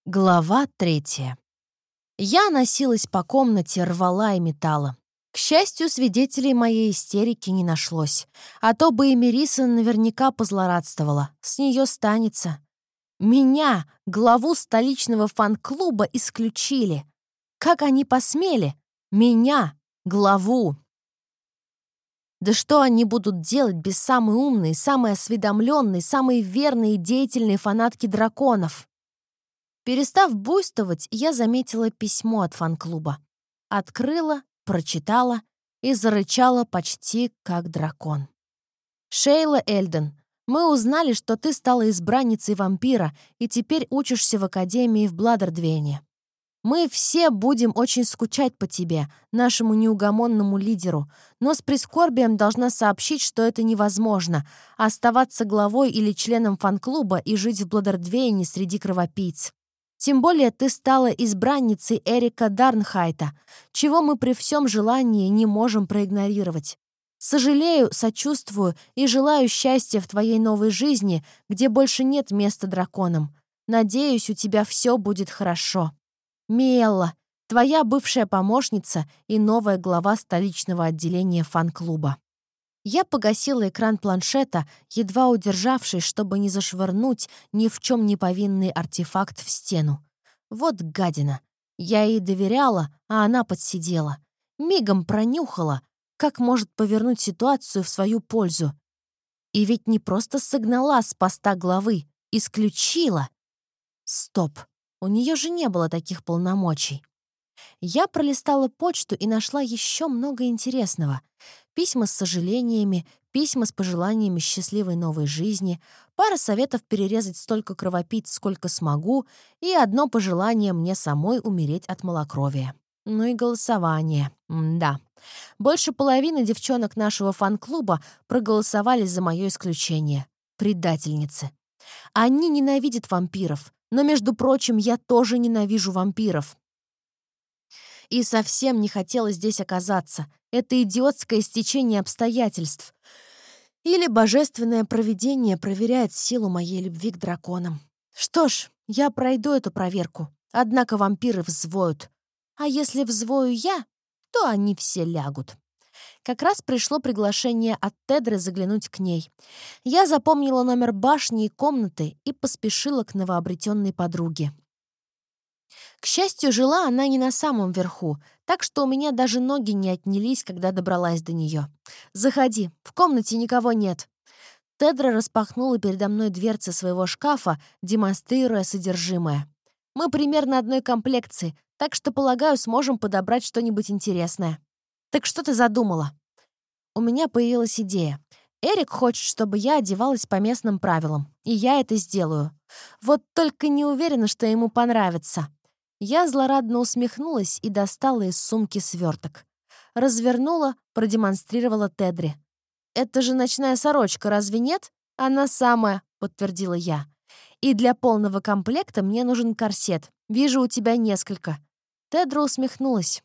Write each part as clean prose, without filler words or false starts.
Глава 3. Я носилась по комнате, рвала и метала. К счастью, свидетелей моей истерики не нашлось. А то бы и Мериса наверняка позлорадствовала. С нее станется. Меня, главу столичного фан-клуба, исключили. Как они посмели? Меня, главу. Да что они будут делать без самой умной, самой осведомленной, самой верной и деятельной фанатки драконов? Перестав буйствовать, я заметила письмо от фан-клуба. Открыла, прочитала и зарычала почти как дракон. «Шейла Эльден, мы узнали, что ты стала избранницей вампира и теперь учишься в академии в Бладердвейне. Мы все будем очень скучать по тебе, нашему неугомонному лидеру, но с прискорбием должна сообщить, что это невозможно — оставаться главой или членом фан-клуба и жить в Бладердвейне среди кровопийц. Тем более ты стала избранницей Эрика Дарнхайта, чего мы при всем желании не можем проигнорировать. Сожалею, сочувствую и желаю счастья в твоей новой жизни, где больше нет места драконам. Надеюсь, у тебя все будет хорошо. Миэлла, твоя бывшая помощница и новая глава столичного отделения фан-клуба». Я погасила экран планшета, едва удержавшись, чтобы не зашвырнуть ни в чем не повинный артефакт в стену. Вот гадина. Я ей доверяла, а она подсидела. Мигом пронюхала, как может повернуть ситуацию в свою пользу. И ведь не просто согнала с поста главы, исключила. Стоп, у нее же не было таких полномочий. Я пролистала почту и нашла еще много интересного. Письма с сожалениями, письма с пожеланиями счастливой новой жизни, пара советов перерезать столько кровопийц, сколько смогу, и одно пожелание мне самой умереть от малокровия. Ну и голосование. Да. Больше половины девчонок нашего фан-клуба проголосовали за мое исключение. Предательницы. Они ненавидят вампиров, но, между прочим, я тоже ненавижу вампиров. И совсем не хотела здесь оказаться. Это идиотское стечение обстоятельств. Или божественное провидение проверяет силу моей любви к драконам. Что ж, я пройду эту проверку. Однако вампиры взвоют. А если взвою я, то они все лягут. Как раз пришло приглашение от Тедры заглянуть к ней. Я запомнила номер башни и комнаты и поспешила к новообретенной подруге. К счастью, жила она не на самом верху, так что у меня даже ноги не отнялись, когда добралась до нее. «Заходи, в комнате никого нет». Тедра распахнула передо мной дверцы своего шкафа, демонстрируя содержимое. «Мы примерно одной комплекции, так что, полагаю, сможем подобрать что-нибудь интересное». «Так что ты задумала?» У меня появилась идея. Эрик хочет, чтобы я одевалась по местным правилам, и я это сделаю. Вот только не уверена, что ему понравится. Я злорадно усмехнулась и достала из сумки сверток. Развернула, продемонстрировала Тедре. «Это же ночная сорочка, разве нет?» «Она самая», — подтвердила я. «И для полного комплекта мне нужен корсет. Вижу, у тебя несколько». Тедра усмехнулась.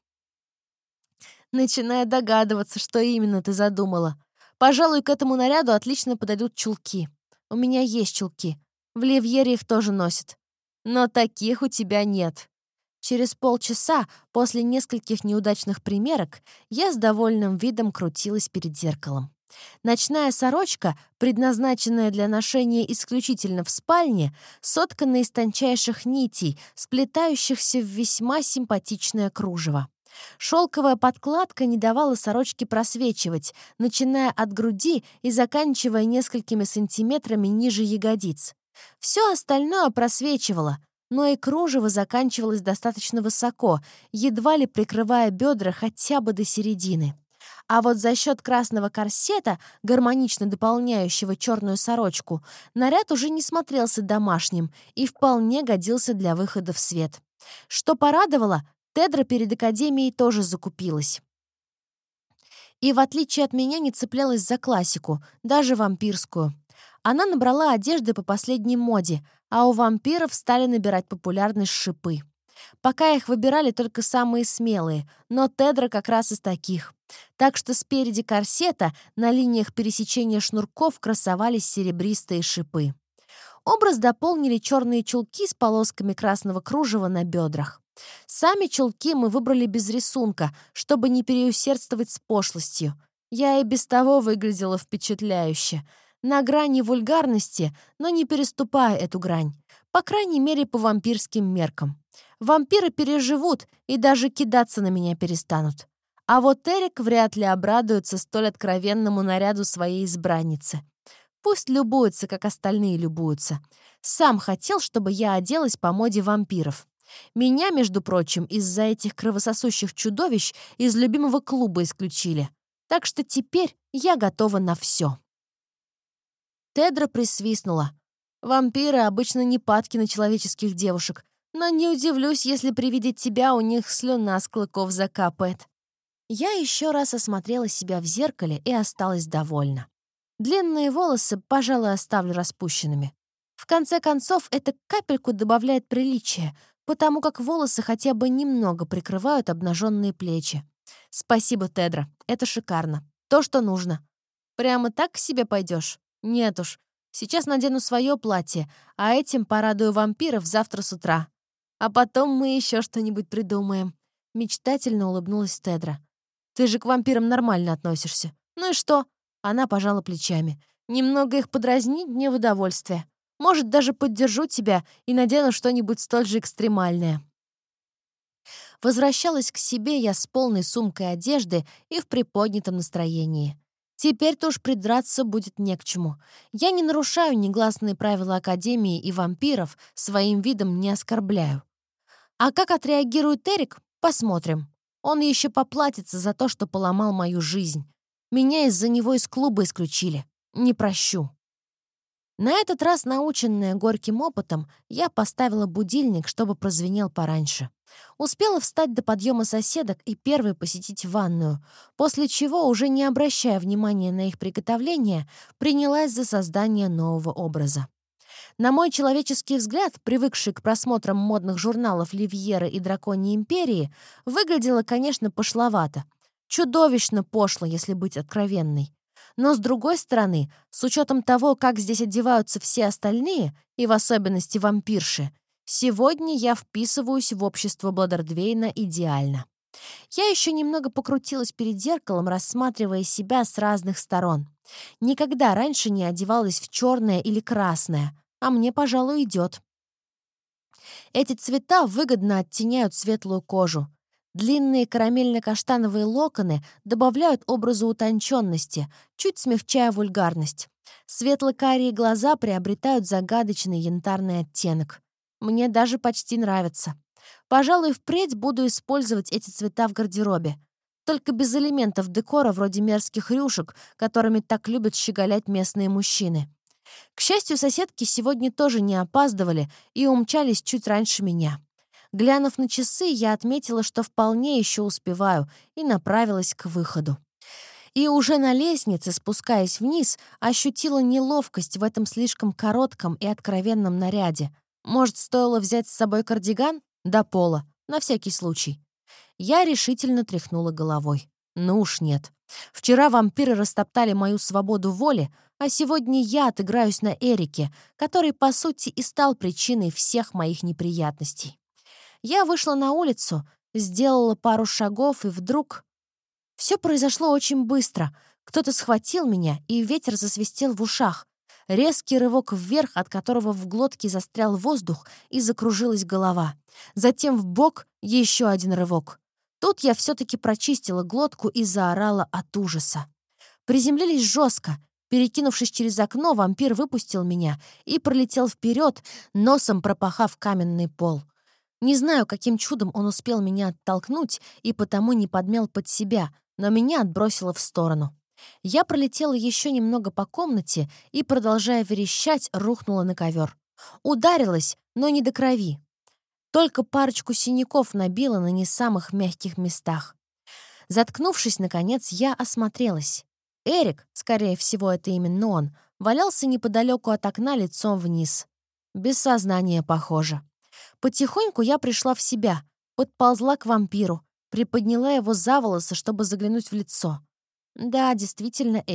«Начинаю догадываться, что именно ты задумала. Пожалуй, к этому наряду отлично подойдут чулки. У меня есть чулки. В Ливьере их тоже носят. Но таких у тебя нет». Через полчаса, после нескольких неудачных примерок, я с довольным видом крутилась перед зеркалом. Ночная сорочка, предназначенная для ношения исключительно в спальне, соткана из тончайших нитей, сплетающихся в весьма симпатичное кружево. Шелковая подкладка не давала сорочке просвечивать, начиная от груди и заканчивая несколькими сантиметрами ниже ягодиц. Все остальное просвечивало, но и кружево заканчивалось достаточно высоко, едва ли прикрывая бедра хотя бы до середины. А вот за счет красного корсета, гармонично дополняющего черную сорочку, наряд уже не смотрелся домашним и вполне годился для выхода в свет. Что порадовало, Тедра перед академией тоже закупилась. И, в отличие от меня, не цеплялась за классику, даже вампирскую. Она набрала одежды по последней моде, а у вампиров стали набирать популярность шипы. Пока их выбирали только самые смелые, но Тедра как раз из таких. Так что спереди корсета на линиях пересечения шнурков красовались серебристые шипы. Образ дополнили черные чулки с полосками красного кружева на бедрах. Сами чулки мы выбрали без рисунка, чтобы не переусердствовать с пошлостью. Я и без того выглядела впечатляюще. На грани вульгарности, но не переступая эту грань. По крайней мере, по вампирским меркам. Вампиры переживут и даже кидаться на меня перестанут. А вот Эрик вряд ли обрадуется столь откровенному наряду своей избранницы. Пусть любуется, как остальные любуются. Сам хотел, чтобы я оделась по моде вампиров. Меня, между прочим, из-за этих кровососущих чудовищ из любимого клуба исключили. Так что теперь я готова на все. Тедра присвистнула. Вампиры обычно не падки на человеческих девушек, но не удивлюсь, если при виде тебя у них слюна с клыков закапает. Я еще раз осмотрела себя в зеркале и осталась довольна. Длинные волосы, пожалуй, оставлю распущенными. В конце концов, это капельку добавляет приличия, потому как волосы хотя бы немного прикрывают обнаженные плечи. Спасибо, Тедра, это шикарно. То, что нужно. Прямо так к себе пойдешь? Нет уж. Сейчас надену свое платье, а этим порадую вампиров завтра с утра. А потом мы еще что-нибудь придумаем. Мечтательно улыбнулась Тедра. Ты же к вампирам нормально относишься. Ну и что? Она пожала плечами. Немного их подразнить мне в удовольствие. Может, даже поддержу тебя и надену что-нибудь столь же экстремальное. Возвращалась к себе я с полной сумкой одежды и в приподнятом настроении. Теперь-то уж придраться будет не к чему. Я не нарушаю негласные правила Академии и вампиров, своим видом не оскорбляю. А как отреагирует Эрик, посмотрим. Он еще поплатится за то, что поломал мою жизнь. Меня из-за него из клуба исключили. Не прощу. На этот раз, наученная горьким опытом, я поставила будильник, чтобы прозвенел пораньше. Успела встать до подъема соседок и первой посетить ванную, после чего, уже не обращая внимания на их приготовление, принялась за создание нового образа. На мой человеческий взгляд, привыкший к просмотрам модных журналов «Ливьера» и «Драконьей империи», выглядело, конечно, пошловато. Чудовищно пошло, если быть откровенной. Но, с другой стороны, с учетом того, как здесь одеваются все остальные, и в особенности вампирши, сегодня я вписываюсь в общество Бладердвейна идеально. Я еще немного покрутилась перед зеркалом, рассматривая себя с разных сторон. Никогда раньше не одевалась в черное или красное, а мне, пожалуй, идет. Эти цвета выгодно оттеняют светлую кожу. Длинные карамельно-каштановые локоны добавляют образу утонченности, чуть смягчая вульгарность. Светло-карие глаза приобретают загадочный янтарный оттенок. Мне даже почти нравится. Пожалуй, впредь буду использовать эти цвета в гардеробе. Только без элементов декора вроде мерзких рюшек, которыми так любят щеголять местные мужчины. К счастью, соседки сегодня тоже не опаздывали и умчались чуть раньше меня. Глянув на часы, я отметила, что вполне еще успеваю, и направилась к выходу. И уже на лестнице, спускаясь вниз, ощутила неловкость в этом слишком коротком и откровенном наряде. Может, стоило взять с собой кардиган? До пола, на всякий случай. Я решительно тряхнула головой. Ну уж нет. Вчера вампиры растоптали мою свободу воли, а сегодня я отыграюсь на Эрике, который, по сути, и стал причиной всех моих неприятностей. Я вышла на улицу, сделала пару шагов, и вдруг... Все произошло очень быстро. Кто-то схватил меня, и ветер засвистел в ушах. Резкий рывок вверх, от которого в глотке застрял воздух, и закружилась голова. Затем вбок еще один рывок. Тут я все-таки прочистила глотку и заорала от ужаса. Приземлились жестко. Перекинувшись через окно, вампир выпустил меня и пролетел вперед, носом пропахав каменный пол. Не знаю, каким чудом он успел меня оттолкнуть и потому не подмял под себя, но меня отбросило в сторону. Я пролетела еще немного по комнате и, продолжая верещать, рухнула на ковер. Ударилась, но не до крови. Только парочку синяков набила на не самых мягких местах. Заткнувшись, наконец, я осмотрелась. Эрик, скорее всего, это именно он, валялся неподалеку от окна лицом вниз. Без сознания, похоже. Потихоньку я пришла в себя, подползла к вампиру, приподняла его за волосы, чтобы заглянуть в лицо. Да, действительно, Эрик.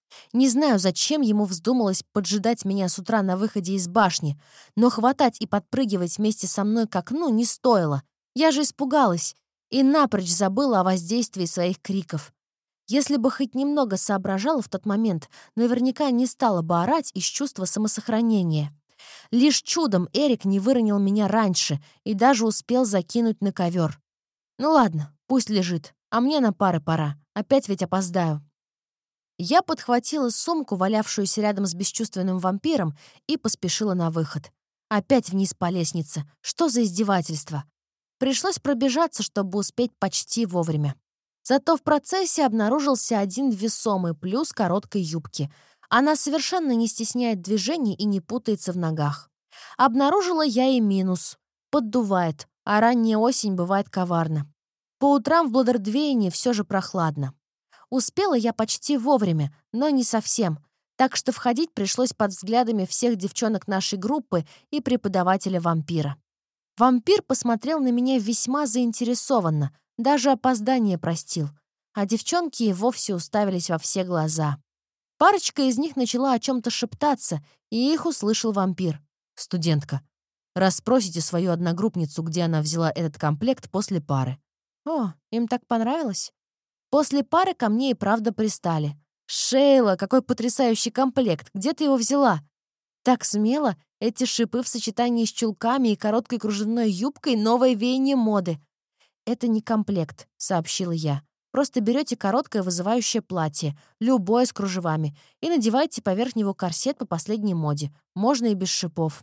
Не знаю, зачем ему вздумалось поджидать меня с утра на выходе из башни, но хватать и подпрыгивать вместе со мной к окну не стоило. Я же испугалась и напрочь забыла о воздействии своих криков. Если бы хоть немного соображала в тот момент, наверняка не стала бы орать из чувства самосохранения. Лишь чудом Эрик не выронил меня раньше и даже успел закинуть на ковер. Ну ладно, пусть лежит, а мне на пары пора, опять ведь опоздаю. Я подхватила сумку, валявшуюся рядом с бесчувственным вампиром, и поспешила на выход. Опять вниз по лестнице. Что за издевательство? Пришлось пробежаться, чтобы успеть почти вовремя. Зато в процессе обнаружился один весомый плюс короткой юбки. Она совершенно не стесняет движений и не путается в ногах. Обнаружила я и минус. Поддувает, а ранняя осень бывает коварна. По утрам в Бладердвейне все же прохладно. Успела я почти вовремя, но не совсем, так что входить пришлось под взглядами всех девчонок нашей группы и преподавателя-вампира. Вампир посмотрел на меня весьма заинтересованно, даже опоздание простил, а девчонки и вовсе уставились во все глаза. Парочка из них начала о чем-то шептаться, и их услышал вампир. «Студентка, расспросите свою одногруппницу, где она взяла этот комплект после пары». «О, им так понравилось?» После пары ко мне и правда пристали. «Шейла, какой потрясающий комплект! Где ты его взяла?» Так смело, эти шипы в сочетании с чулками и короткой кружевной юбкой — новое веяние моды. «Это не комплект», — сообщила я. «Просто берете короткое вызывающее платье, любое с кружевами, и надеваете поверх него корсет по последней моде. Можно и без шипов».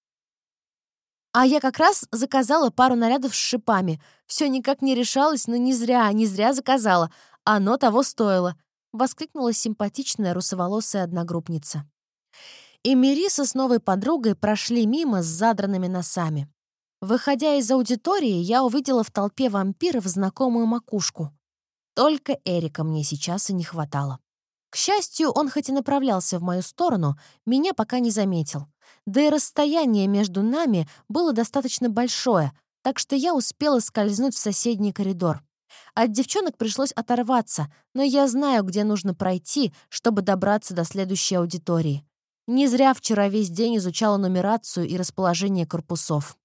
А я как раз заказала пару нарядов с шипами. Все никак не решалось, но не зря заказала. Оно того стоило, — воскликнула симпатичная русоволосая одногруппница. И Мериса с новой подругой прошли мимо с задранными носами. Выходя из аудитории, я увидела в толпе вампиров знакомую макушку. Только Эрика мне сейчас и не хватало. К счастью, он хоть и направлялся в мою сторону, меня пока не заметил. Да и расстояние между нами было достаточно большое, так что я успела скользнуть в соседний коридор. От девчонок пришлось оторваться, но я знаю, где нужно пройти, чтобы добраться до следующей аудитории. Не зря вчера весь день изучала нумерацию и расположение корпусов.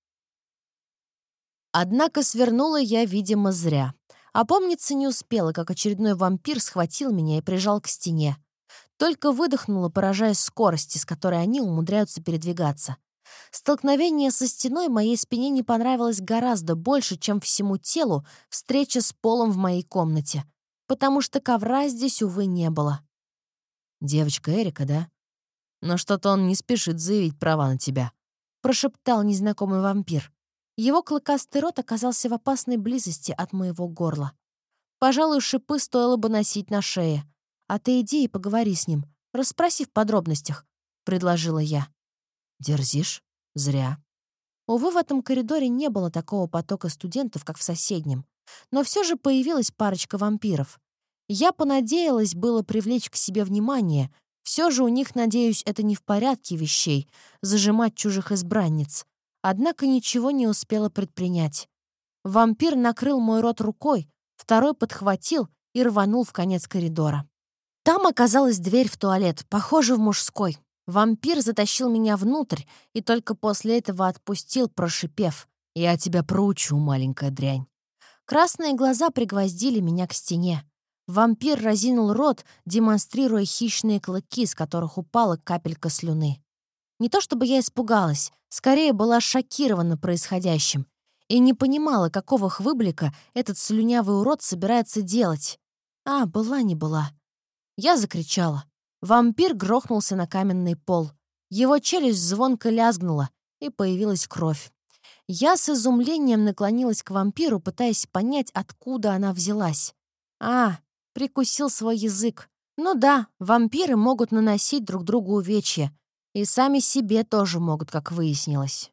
Однако свернула я, видимо, зря. Опомниться не успела, как очередной вампир схватил меня и прижал к стене. Только выдохнула, поражаясь скорости, с которой они умудряются передвигаться. Столкновение со стеной моей спине не понравилось гораздо больше, чем всему телу встреча с полом в моей комнате, потому что ковра здесь, увы, не было. «Девочка Эрика, да? Но что-то он не спешит заявить права на тебя», — прошептал незнакомый вампир. Его клыкастый рот оказался в опасной близости от моего горла. Пожалуй, шипы стоило бы носить на шее. «А ты иди и поговори с ним, расспроси в подробностях», — предложила я. «Дерзишь? Зря». Увы, в этом коридоре не было такого потока студентов, как в соседнем. Но все же появилась парочка вампиров. Я понадеялась было привлечь к себе внимание. Все же у них, надеюсь, это не в порядке вещей — зажимать чужих избранниц. Однако ничего не успела предпринять. Вампир накрыл мой рот рукой, второй подхватил и рванул в конец коридора. Там оказалась дверь в туалет, похоже, в мужской. Вампир затащил меня внутрь и только после этого отпустил, прошипев: «Я тебя проучу, маленькая дрянь». Красные глаза пригвоздили меня к стене. Вампир разинул рот, демонстрируя хищные клыки, с которых упала капелька слюны. Не то чтобы я испугалась, скорее была шокирована происходящим и не понимала, какого хвыблика этот слюнявый урод собирается делать. Была не была. Я закричала. Вампир грохнулся на каменный пол. Его челюсть звонко лязгнула, и появилась кровь. Я с изумлением наклонилась к вампиру, пытаясь понять, откуда она взялась. Прикусил свой язык. Ну да, вампиры могут наносить друг другу увечья. И сами себе тоже могут, как выяснилось.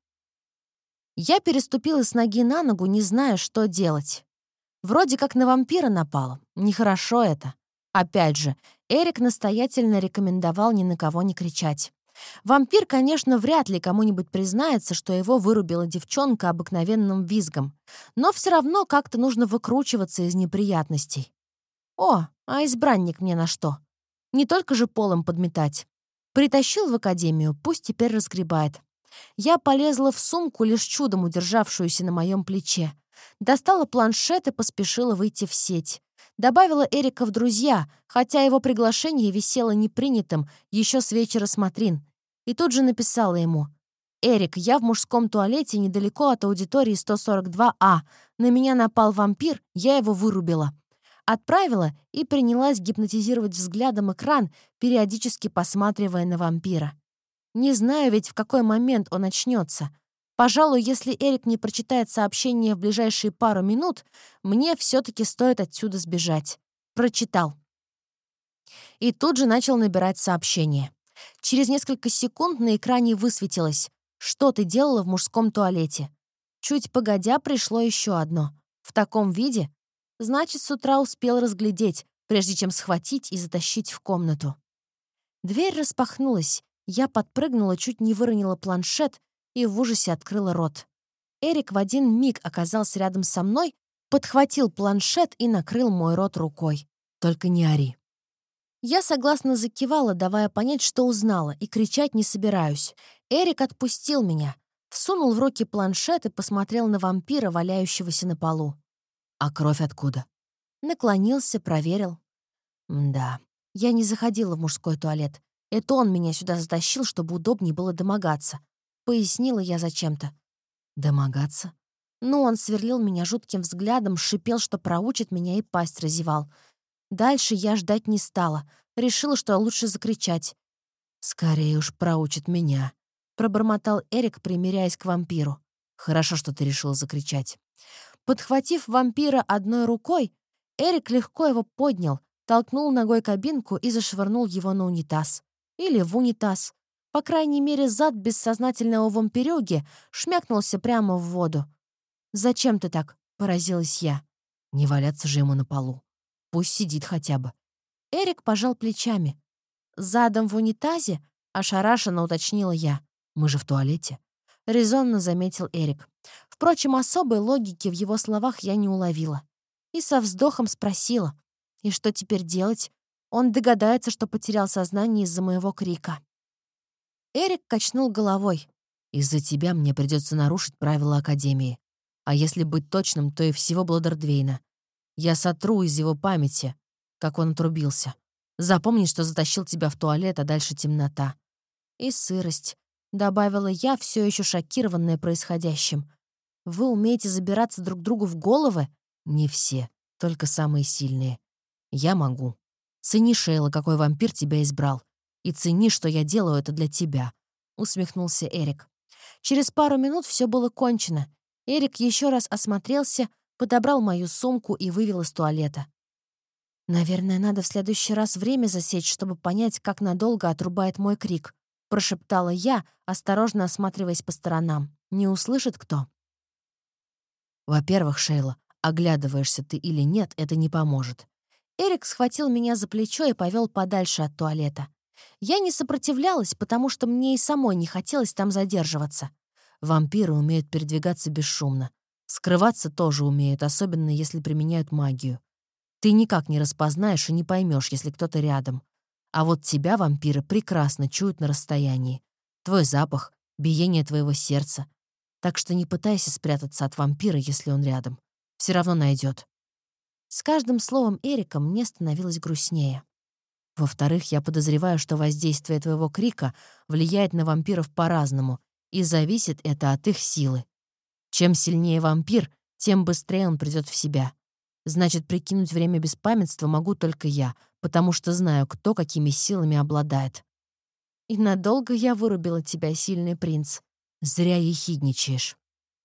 Я переступила с ноги на ногу, не зная, что делать. Вроде как на вампира напала. Нехорошо это. Опять же, Эрик настоятельно рекомендовал ни на кого не кричать. Вампир, конечно, вряд ли кому-нибудь признается, что его вырубила девчонка обыкновенным визгом. Но все равно как-то нужно выкручиваться из неприятностей. А избранник мне на что? Не только же полом подметать. Притащил в академию, пусть теперь разгребает. Я полезла в сумку, лишь чудом удержавшуюся на моем плече. Достала планшет и поспешила выйти в сеть. Добавила Эрика в друзья, хотя его приглашение висело непринятым еще с вечера смотрин. И тут же написала ему: «Эрик, я в мужском туалете недалеко от аудитории 142А. На меня напал вампир, я его вырубила». Отправила и принялась гипнотизировать взглядом экран, периодически посматривая на вампира. Не знаю ведь, в какой момент он очнется. Пожалуй, если Эрик не прочитает сообщение в ближайшие пару минут, мне все-таки стоит отсюда сбежать. Прочитал. И тут же начал набирать сообщение. Через несколько секунд на экране высветилось: «Что ты делала в мужском туалете?» Чуть погодя пришло еще одно. В таком виде? Значит, с утра успел разглядеть, прежде чем схватить и затащить в комнату. Дверь распахнулась. Я подпрыгнула, чуть не выронила планшет и в ужасе открыла рот. Эрик в один миг оказался рядом со мной, подхватил планшет и накрыл мой рот рукой. «Только не ори». Я согласно закивала, давая понять, что узнала, и кричать не собираюсь. Эрик отпустил меня, всунул в руки планшет и посмотрел на вампира, валяющегося на полу. «А кровь откуда?» Наклонился, проверил. Да, я не заходила в мужской туалет. Это он меня сюда затащил, чтобы удобнее было домогаться. Пояснила я зачем-то. Домогаться? Ну, он сверлил меня жутким взглядом, шипел, что проучит меня, и пасть разевал. Дальше я ждать не стала. Решила, что лучше закричать. «Скорее уж проучит меня», — пробормотал Эрик, примиряясь к вампиру. «Хорошо, что ты решил закричать». Подхватив вампира одной рукой, Эрик легко его поднял, толкнул ногой кабинку и зашвырнул его на унитаз. Или в унитаз. По крайней мере, зад бессознательного вампирюги шмякнулся прямо в воду. «Зачем ты так?» — поразилась я. Не валяться же ему на полу. Пусть сидит хотя бы. Эрик пожал плечами. «Задом в унитазе?» — ошарашенно уточнила я. «Мы же в туалете», — резонно заметил Эрик. Впрочем, особой логики в его словах я не уловила. И со вздохом спросила: «И что теперь делать? Он догадается, что потерял сознание из-за моего крика». Эрик качнул головой. «Из-за тебя мне придется нарушить правила Академии. А если быть точным, то и всего Бладердвейна. Я сотру из его памяти, как он отрубился. Запомни, что затащил тебя в туалет, а дальше темнота». «И сырость», — добавила я, все еще шокированная происходящим. «Вы умеете забираться друг другу в головы?» «Не все, только самые сильные. Я могу. Цени, Шейла, какой вампир тебя избрал. И цени, что я делаю это для тебя», — усмехнулся Эрик. Через пару минут все было кончено. Эрик еще раз осмотрелся, подобрал мою сумку и вывел из туалета. «Наверное, надо в следующий раз время засечь, чтобы понять, как надолго отрубает мой крик», — прошептала я, осторожно осматриваясь по сторонам. «Не услышит кто?» «Во-первых, Шейла, оглядываешься ты или нет, это не поможет». Эрик схватил меня за плечо и повел подальше от туалета. Я не сопротивлялась, потому что мне и самой не хотелось там задерживаться. Вампиры умеют передвигаться бесшумно. Скрываться тоже умеют, особенно если применяют магию. Ты никак не распознаешь и не поймешь, если кто-то рядом. А вот тебя вампиры прекрасно чуют на расстоянии. Твой запах, биение твоего сердца. Так что не пытайся спрятаться от вампира, если он рядом. Все равно найдет. С каждым словом Эрика мне становилось грустнее. Во-вторых, я подозреваю, что воздействие твоего крика влияет на вампиров по-разному, и зависит это от их силы. Чем сильнее вампир, тем быстрее он придет в себя. Значит, прикинуть время беспамятства могу только я, потому что знаю, кто какими силами обладает. И надолго я вырубила тебя, сильный принц. Зря ехидничаешь.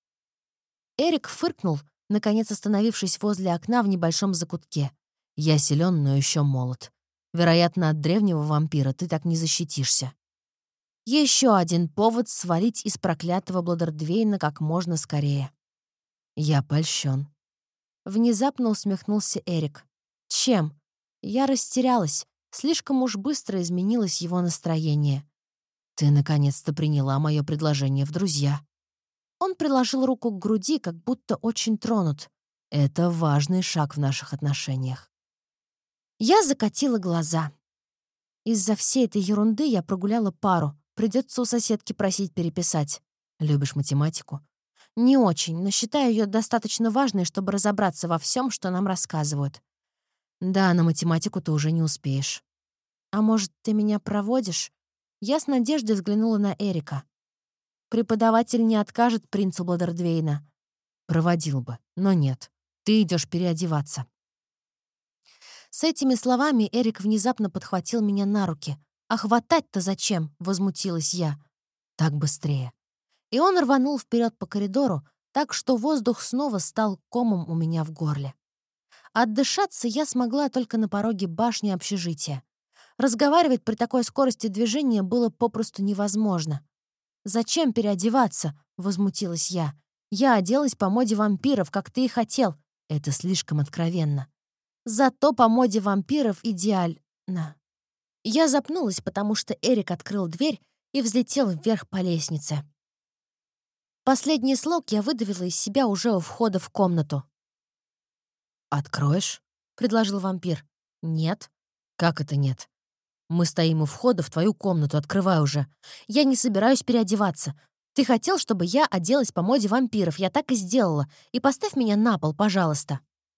Эрик фыркнул, наконец остановившись возле окна в небольшом закутке. Я силен, но еще молод. Вероятно, от древнего вампира ты так не защитишься. Еще один повод свалить из проклятого Бладердвейна как можно скорее. Я польщен. Внезапно усмехнулся Эрик. Чем? Я растерялась. Слишком уж быстро изменилось его настроение. Ты наконец-то приняла мое предложение в друзья. Он приложил руку к груди, как будто очень тронут. Это важный шаг в наших отношениях. Я закатила глаза. Из-за всей этой ерунды я прогуляла пару. Придется у соседки просить переписать. Любишь математику? Не очень, но считаю ее достаточно важной, чтобы разобраться во всем, что нам рассказывают. Да, на математику ты уже не успеешь. А может, ты меня проводишь? Я с надеждой взглянула на Эрика. Преподаватель не откажет принцу Бладердвейна. Проводил бы, но нет. Ты идешь переодеваться. С этими словами Эрик внезапно подхватил меня на руки. «А хватать-то зачем?» — возмутилась я. «Так быстрее». И он рванул вперед по коридору, так что воздух снова стал комом у меня в горле. Отдышаться я смогла только на пороге башни общежития. Разговаривать при такой скорости движения было попросту невозможно. «Зачем переодеваться?» — возмутилась я. «Я оделась по моде вампиров, как ты и хотел». Это слишком откровенно. Зато по моде вампиров идеально. Я запнулась, потому что Эрик открыл дверь и взлетел вверх по лестнице. Последний слог я выдавила из себя уже у входа в комнату. «Откроешь?» — предложил вампир. «Нет». «Как это нет? Мы стоим у входа в твою комнату, открывай уже. Я не собираюсь переодеваться. Ты хотел, чтобы я оделась по моде вампиров, я так и сделала. И поставь меня на пол, пожалуйста».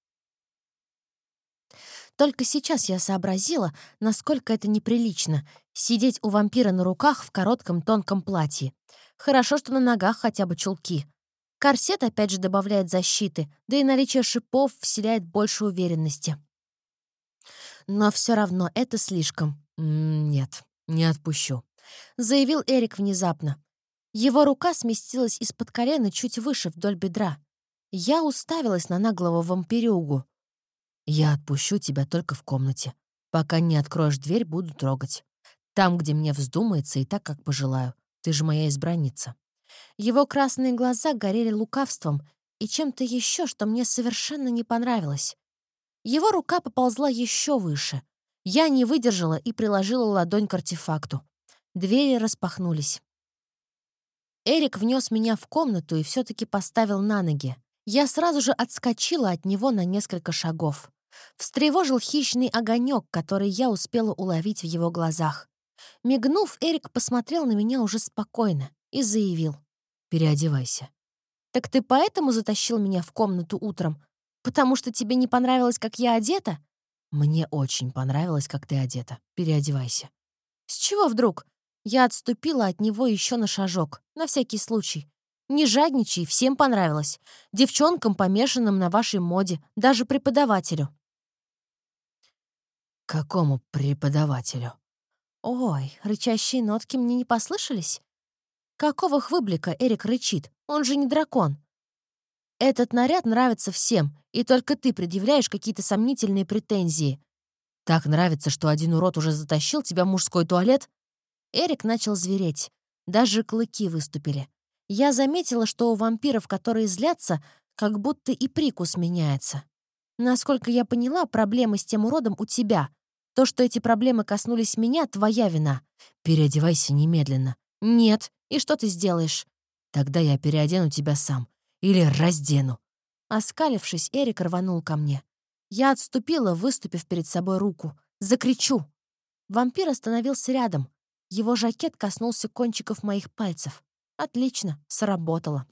Только сейчас я сообразила, насколько это неприлично — сидеть у вампира на руках в коротком тонком платье. Хорошо, что на ногах хотя бы чулки. Корсет опять же добавляет защиты, да и наличие шипов вселяет больше уверенности. Но все равно это слишком. «Нет, не отпущу», — заявил Эрик внезапно. Его рука сместилась из-под колена чуть выше вдоль бедра. Я уставилась на наглого вампирюгу. «Я отпущу тебя только в комнате. Пока не откроешь дверь, буду трогать. Там, где мне вздумается, и так, как пожелаю. Ты же моя избранница». Его красные глаза горели лукавством и чем-то еще, что мне совершенно не понравилось. Его рука поползла еще выше. Я не выдержала и приложила ладонь к артефакту. Двери распахнулись. Эрик внес меня в комнату и все-таки поставил на ноги. Я сразу же отскочила от него на несколько шагов. Встревожил хищный огонек, который я успела уловить в его глазах. Мигнув, Эрик посмотрел на меня уже спокойно и заявил: «Переодевайся». «Так ты поэтому затащил меня в комнату утром? Потому что тебе не понравилось, как я одета?» «Мне очень понравилось, как ты одета. Переодевайся». «С чего вдруг?» Я отступила от него еще на шажок, на всякий случай. «Не жадничай, всем понравилось. Девчонкам, помешанным на вашей моде, даже преподавателю». «Какому преподавателю?» «Ой, рычащие нотки мне не послышались?» «Какого хвыблика Эрик рычит? Он же не дракон». «Этот наряд нравится всем, и только ты предъявляешь какие-то сомнительные претензии. Так нравится, что один урод уже затащил тебя в мужской туалет?» Эрик начал звереть. Даже клыки выступили. Я заметила, что у вампиров, которые злятся, как будто и прикус меняется. Насколько я поняла, проблемы с тем уродом у тебя. То, что эти проблемы коснулись меня, твоя вина. Переодевайся немедленно. Нет. И что ты сделаешь? Тогда я переодену тебя сам. Или раздену. Оскалившись, Эрик рванул ко мне. Я отступила, выступив перед собой руку. Закричу. Вампир остановился рядом. Его жакет коснулся кончиков моих пальцев. Отлично, сработало.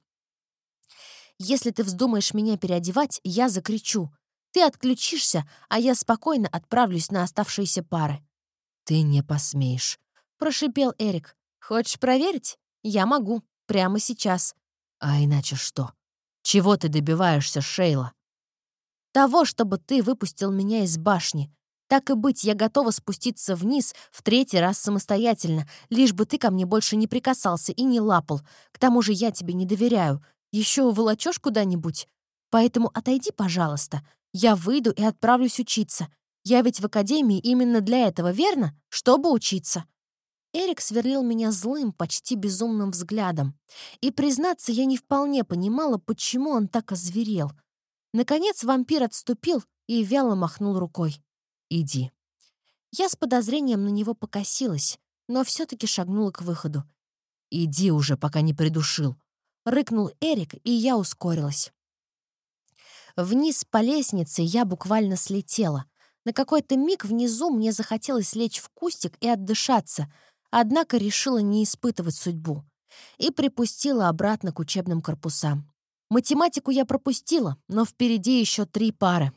Если ты вздумаешь меня переодевать, я закричу. Ты отключишься, а я спокойно отправлюсь на оставшиеся пары. Ты не посмеешь, прошипел Эрик. Хочешь проверить? Я могу. Прямо сейчас. А иначе что? Чего ты добиваешься, Шейла? Того, чтобы ты выпустил меня из башни. Так и быть, я готова спуститься вниз в 3-й раз самостоятельно, лишь бы ты ко мне больше не прикасался и не лапал. К тому же я тебе не доверяю. Еще уволочешь куда-нибудь? Поэтому отойди, пожалуйста. Я выйду и отправлюсь учиться. Я ведь в академии именно для этого, верно? Чтобы учиться». Эрик сверлил меня злым, почти безумным взглядом. И, признаться, я не вполне понимала, почему он так озверел. Наконец вампир отступил и вяло махнул рукой. «Иди». Я с подозрением на него покосилась, но все-таки шагнула к выходу. «Иди уже, пока не придушил», — рыкнул Эрик, и я ускорилась. Вниз по лестнице я буквально слетела. На какой-то миг внизу мне захотелось лечь в кустик и отдышаться, однако решила не испытывать судьбу и припустила обратно к учебным корпусам. Математику я пропустила, но впереди еще 3 пары.